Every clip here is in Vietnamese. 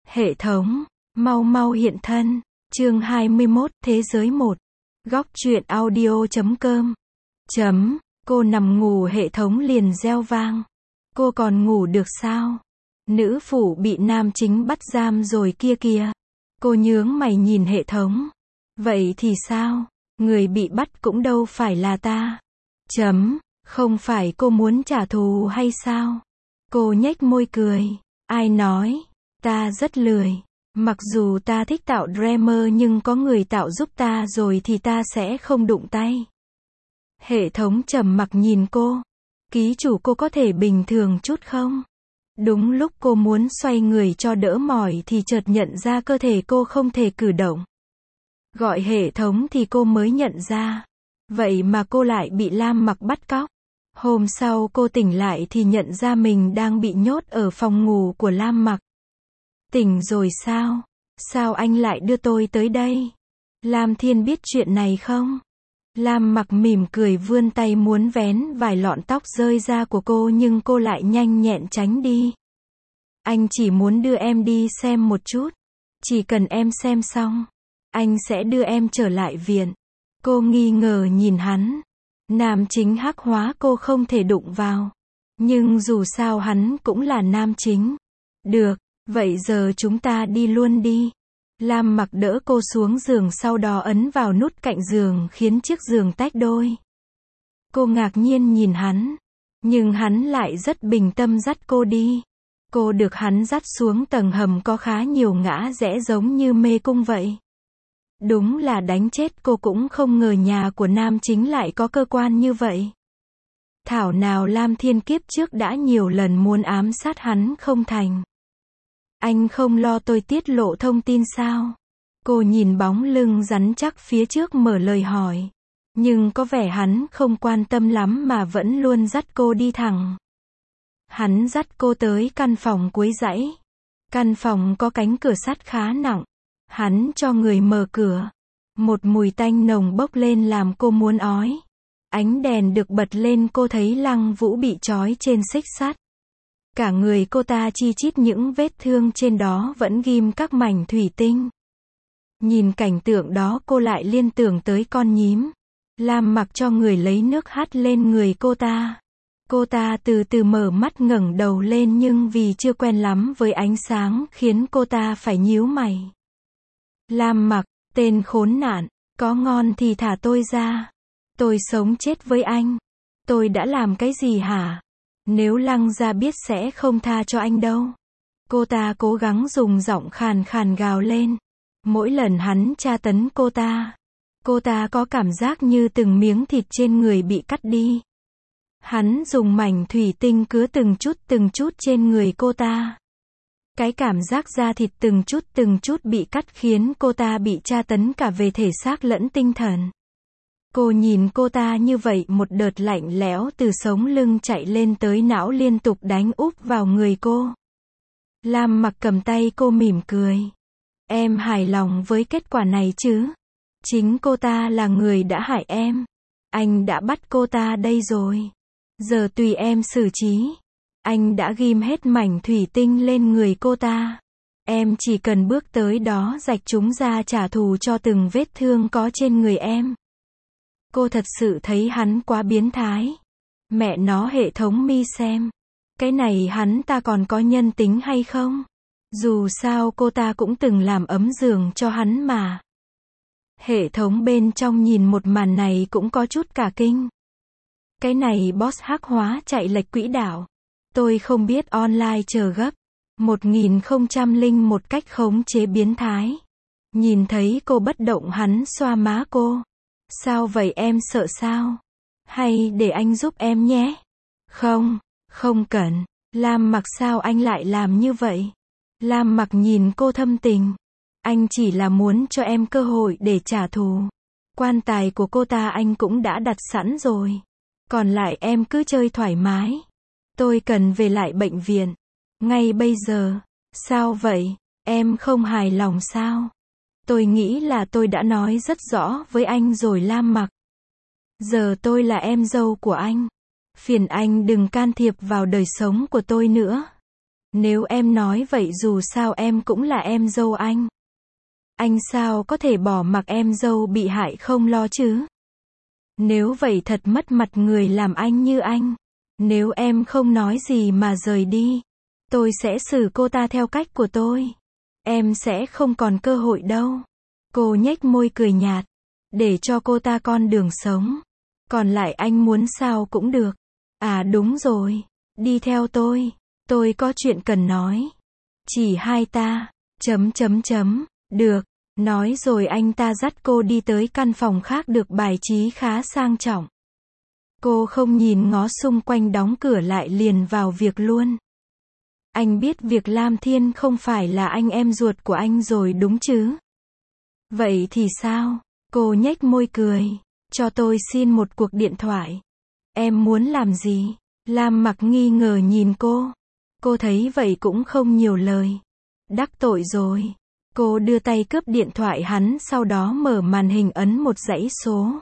Hệ thống, mau mau hiện thân. Chương 21, Thế giới 1. Góc truyện audio.com. Cô nằm ngủ hệ thống liền reo vang. Cô còn ngủ được sao? Nữ phụ bị nam chính bắt giam rồi kia kìa. Cô nhướng mày nhìn hệ thống. Vậy thì sao? Người bị bắt cũng đâu phải là ta. Không phải cô muốn trả thù hay sao? Cô nhếch môi cười. Ai nói? Ta rất lười. Mặc dù ta thích tạo drama nhưng có người tạo giúp ta rồi thì ta sẽ không đụng tay. Hệ thống trầm mặc nhìn cô. Ký chủ cô có thể bình thường chút không? Đúng lúc cô muốn xoay người cho đỡ mỏi thì chợt nhận ra cơ thể cô không thể cử động. Gọi hệ thống thì cô mới nhận ra. Vậy mà cô lại bị Lam Mặc bắt cóc. Hôm sau cô tỉnh lại thì nhận ra mình đang bị nhốt ở phòng ngủ của Lam Mặc. Tỉnh rồi sao? Sao anh lại đưa tôi tới đây? Lam Thiên biết chuyện này không? Lam Mặc mỉm cười vươn tay muốn vén vài lọn tóc rơi ra của cô nhưng cô lại nhanh nhẹn tránh đi. Anh chỉ muốn đưa em đi xem một chút. Chỉ cần em xem xong, anh sẽ đưa em trở lại viện. Cô nghi ngờ nhìn hắn. Nam chính hắc hóa cô không thể đụng vào. Nhưng dù sao hắn cũng là nam chính. Được, vậy giờ chúng ta đi luôn đi. Lam Mặc đỡ cô xuống giường sau đó ấn vào nút cạnh giường khiến chiếc giường tách đôi. Cô ngạc nhiên nhìn hắn. Nhưng hắn lại rất bình tâm dắt cô đi. Cô được hắn dắt xuống tầng hầm có khá nhiều ngã rẽ giống như mê cung vậy. Đúng là đánh chết cô cũng không ngờ nhà của nam chính lại có cơ quan như vậy. Thảo nào Lam Thiên kiếp trước đã nhiều lần muốn ám sát hắn không thành. Anh không lo tôi tiết lộ thông tin sao? Cô nhìn bóng lưng rắn chắc phía trước mở lời hỏi. Nhưng có vẻ hắn không quan tâm lắm mà vẫn luôn dắt cô đi thẳng. Hắn dắt cô tới căn phòng cuối dãy. Căn phòng có cánh cửa sắt khá nặng. Hắn cho người mở cửa. Một mùi tanh nồng bốc lên làm cô muốn ói. Ánh đèn được bật lên cô thấy Lăng Vũ bị trói trên xích sắt. Cả người cô ta chi chít những vết thương trên đó vẫn ghim các mảnh thủy tinh. Nhìn cảnh tượng đó cô lại liên tưởng tới con nhím. Lam Mặc cho người lấy nước hắt lên người cô ta. Cô ta từ từ mở mắt ngẩng đầu lên nhưng vì chưa quen lắm với ánh sáng khiến cô ta phải nhíu mày. Lam Mặc, tên khốn nạn, có ngon thì thả tôi ra. Tôi sống chết với anh. Tôi đã làm cái gì hả? Nếu Lăng gia biết sẽ không tha cho anh đâu. Cô ta cố gắng dùng giọng khàn khàn gào lên. Mỗi lần hắn tra tấn cô ta có cảm giác như từng miếng thịt trên người bị cắt đi. Hắn dùng mảnh thủy tinh cứa từng chút trên người cô ta. Cái cảm giác da thịt từng chút bị cắt khiến cô ta bị tra tấn cả về thể xác lẫn tinh thần. Cô nhìn cô ta như vậy một đợt lạnh lẽo từ sống lưng chạy lên tới não liên tục đánh úp vào người cô. Lam Mặc cầm tay cô mỉm cười. Em hài lòng với kết quả này chứ? Chính cô ta là người đã hại em. Anh đã bắt cô ta đây rồi. Giờ tùy em xử trí. Anh đã ghim hết mảnh thủy tinh lên người cô ta. Em chỉ cần bước tới đó rạch chúng ra trả thù cho từng vết thương có trên người em. Cô thật sự thấy hắn quá biến thái. Mẹ nó hệ thống mi xem. Cái này hắn ta còn có nhân tính hay không? Dù sao cô ta cũng từng làm ấm giường cho hắn mà. Hệ thống bên trong nhìn một màn này cũng có chút cả kinh. Cái này boss hắc hóa chạy lệch quỹ đạo. Tôi không biết online chờ gấp. 1001 cách khống chế biến thái. Nhìn thấy cô bất động hắn xoa má cô. Sao vậy em sợ sao? Hay để anh giúp em nhé? Không cần. Lam Mặc sao anh lại làm như vậy? Lam Mặc nhìn cô thâm tình. Anh chỉ là muốn cho em cơ hội để trả thù. Quan tài của cô ta anh cũng đã đặt sẵn rồi. Còn lại em cứ chơi thoải mái. Tôi cần về lại bệnh viện. Ngay bây giờ. Sao vậy? Em không hài lòng sao? Tôi nghĩ là tôi đã nói rất rõ với anh rồi Lam Mặc. Giờ tôi là em dâu của anh. Phiền anh đừng can thiệp vào đời sống của tôi nữa. Nếu em nói vậy dù sao em cũng là em dâu anh. Anh sao có thể bỏ mặc em dâu bị hại không lo chứ? Nếu vậy thật mất mặt người làm anh như anh. Nếu em không nói gì mà rời đi, tôi sẽ xử cô ta theo cách của tôi. Em sẽ không còn cơ hội đâu. Cô nhếch môi cười nhạt. Để cho cô ta con đường sống. Còn lại anh muốn sao cũng được. À đúng rồi. Đi theo tôi có chuyện cần nói. Chỉ hai ta. Được. Nói rồi anh ta dắt cô đi tới căn phòng khác được bài trí khá sang trọng. Cô không nhìn ngó xung quanh đóng cửa lại liền vào việc luôn. Anh biết việc Lam Thiên không phải là anh em ruột của anh rồi đúng chứ? Vậy thì sao? Cô nhếch môi cười. Cho tôi xin một cuộc điện thoại. Em muốn làm gì? Lam Mặc nghi ngờ nhìn cô. Cô thấy vậy cũng không nhiều lời. Đắc tội rồi. Cô đưa tay cướp điện thoại hắn sau đó mở màn hình ấn một dãy số.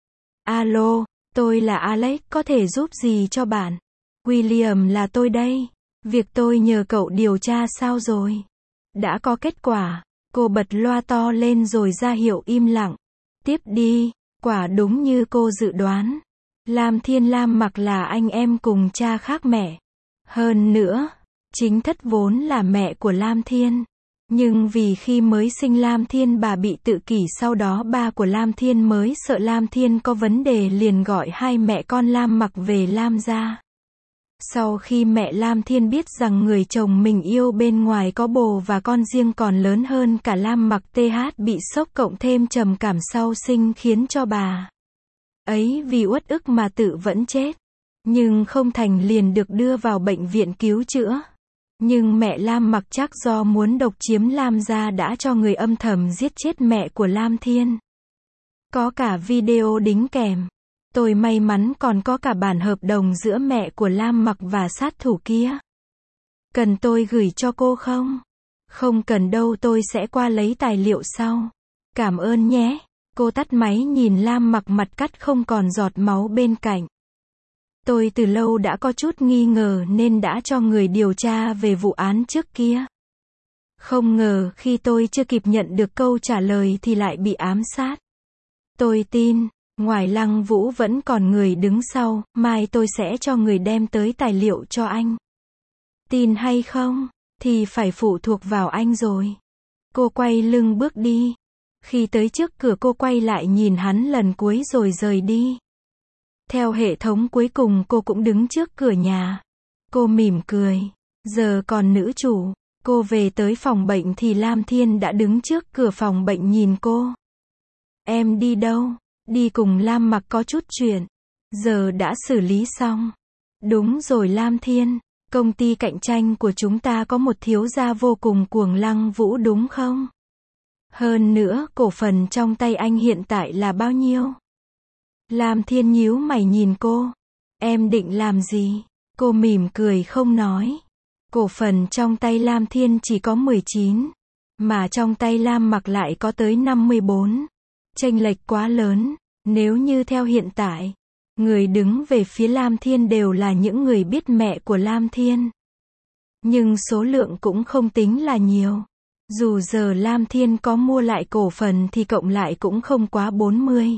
Alo, tôi là Alex, có thể giúp gì cho bạn? William là tôi đây. Việc tôi nhờ cậu điều tra sao rồi? Đã có kết quả. Cô bật loa to lên rồi ra hiệu im lặng. Tiếp đi. Quả đúng như cô dự đoán. Lam Thiên Lam Mặc là anh em cùng cha khác mẹ. Hơn nữa, chính thất vốn là mẹ của Lam Thiên. Nhưng vì khi mới sinh Lam Thiên bà bị tự kỷ, sau đó ba của Lam Thiên mới sợ Lam Thiên có vấn đề liền gọi hai mẹ con Lam Mặc về Lam gia. Sau khi mẹ Lam Thiên biết rằng người chồng mình yêu bên ngoài có bồ và con riêng còn lớn hơn cả Lam Mặc, TH bị sốc cộng thêm trầm cảm sau sinh khiến cho bà ấy vì uất ức mà tự vẫn chết. Nhưng không thành liền được đưa vào bệnh viện cứu chữa. Nhưng mẹ Lam Mặc chắc do muốn độc chiếm Lam gia đã cho người âm thầm giết chết mẹ của Lam Thiên. Có cả video đính kèm. Tôi may mắn còn có cả bản hợp đồng giữa mẹ của Lam Mặc và sát thủ kia. Cần tôi gửi cho cô không? Không cần đâu, tôi sẽ qua lấy tài liệu sau. Cảm ơn nhé. Cô tắt máy nhìn Lam Mặc mặt cắt không còn giọt máu bên cạnh. Tôi từ lâu đã có chút nghi ngờ nên đã cho người điều tra về vụ án trước kia. Không ngờ khi tôi chưa kịp nhận được câu trả lời thì lại bị ám sát. Tôi tin, ngoài Lăng Vũ vẫn còn người đứng sau, mai tôi sẽ cho người đem tới tài liệu cho anh. Tin hay không, thì phải phụ thuộc vào anh rồi. Cô quay lưng bước đi. Khi tới trước cửa cô quay lại nhìn hắn lần cuối rồi rời đi. Theo hệ thống cuối cùng cô cũng đứng trước cửa nhà. Cô mỉm cười. Giờ còn nữ chủ. Cô về tới phòng bệnh thì Lam Thiên đã đứng trước cửa phòng bệnh nhìn cô. Em đi đâu? Đi cùng Lam Mặc có chút chuyện. Giờ đã xử lý xong. Đúng rồi Lam Thiên. Công ty cạnh tranh của chúng ta có một thiếu gia vô cùng cuồng, Lăng Vũ đúng không? Hơn nữa, cổ phần trong tay anh hiện tại là bao nhiêu? Lam Thiên nhíu mày nhìn cô. Em định làm gì? Cô mỉm cười không nói. Cổ phần trong tay Lam Thiên chỉ có 19. Mà trong tay Lam Mặc lại có tới 54. Chênh lệch quá lớn. Nếu như theo hiện tại, người đứng về phía Lam Thiên đều là những người biết mẹ của Lam Thiên. Nhưng số lượng cũng không tính là nhiều. Dù giờ Lam Thiên có mua lại cổ phần thì cộng lại cũng không quá 40.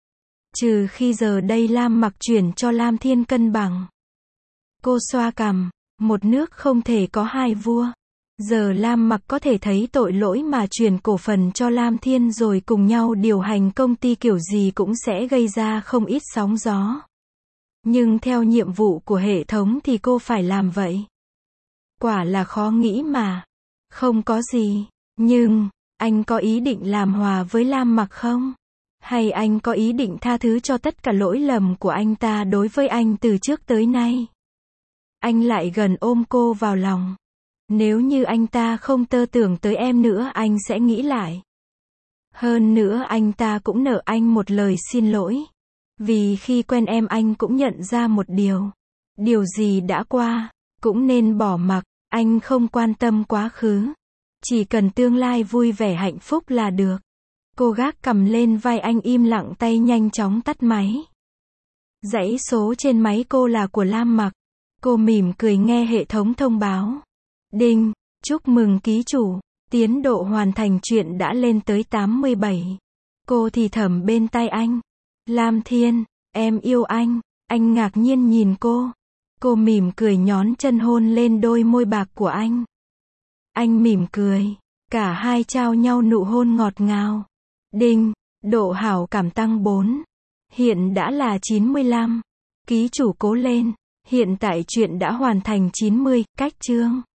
Trừ khi giờ đây Lam Mặc chuyển cho Lam Thiên cân bằng. Cô xoa cằm, một nước không thể có hai vua. Giờ Lam Mặc có thể thấy tội lỗi mà chuyển cổ phần cho Lam Thiên rồi cùng nhau điều hành công ty kiểu gì cũng sẽ gây ra không ít sóng gió. Nhưng theo nhiệm vụ của hệ thống thì cô phải làm vậy. Quả là khó nghĩ mà. Không có gì. Nhưng, anh có ý định làm hòa với Lam Mặc không? Hay anh có ý định tha thứ cho tất cả lỗi lầm của anh ta đối với anh từ trước tới nay? Anh lại gần ôm cô vào lòng. Nếu như anh ta không tơ tưởng tới em nữa anh sẽ nghĩ lại. Hơn nữa anh ta cũng nợ anh một lời xin lỗi. Vì khi quen em anh cũng nhận ra một điều. Điều gì đã qua, cũng nên bỏ mặc, anh không quan tâm quá khứ. Chỉ cần tương lai vui vẻ hạnh phúc là được. Cô gác cầm lên vai anh im lặng tay nhanh chóng tắt máy. Dãy số trên máy cô là của Lam Mặc. Cô mỉm cười nghe hệ thống thông báo. Đinh, chúc mừng ký chủ, tiến độ hoàn thành truyện đã lên tới 87. Cô thì thầm bên tai anh. Lam Thiên, em yêu anh. Anh ngạc nhiên nhìn cô. Cô mỉm cười nhón chân hôn lên đôi môi bạc của anh. Anh mỉm cười. Cả hai trao nhau nụ hôn ngọt ngào. Đinh, độ hảo cảm tăng 4. Hiện đã là 95. Ký chủ cố lên. Hiện tại truyện đã hoàn thành 90, cách chương.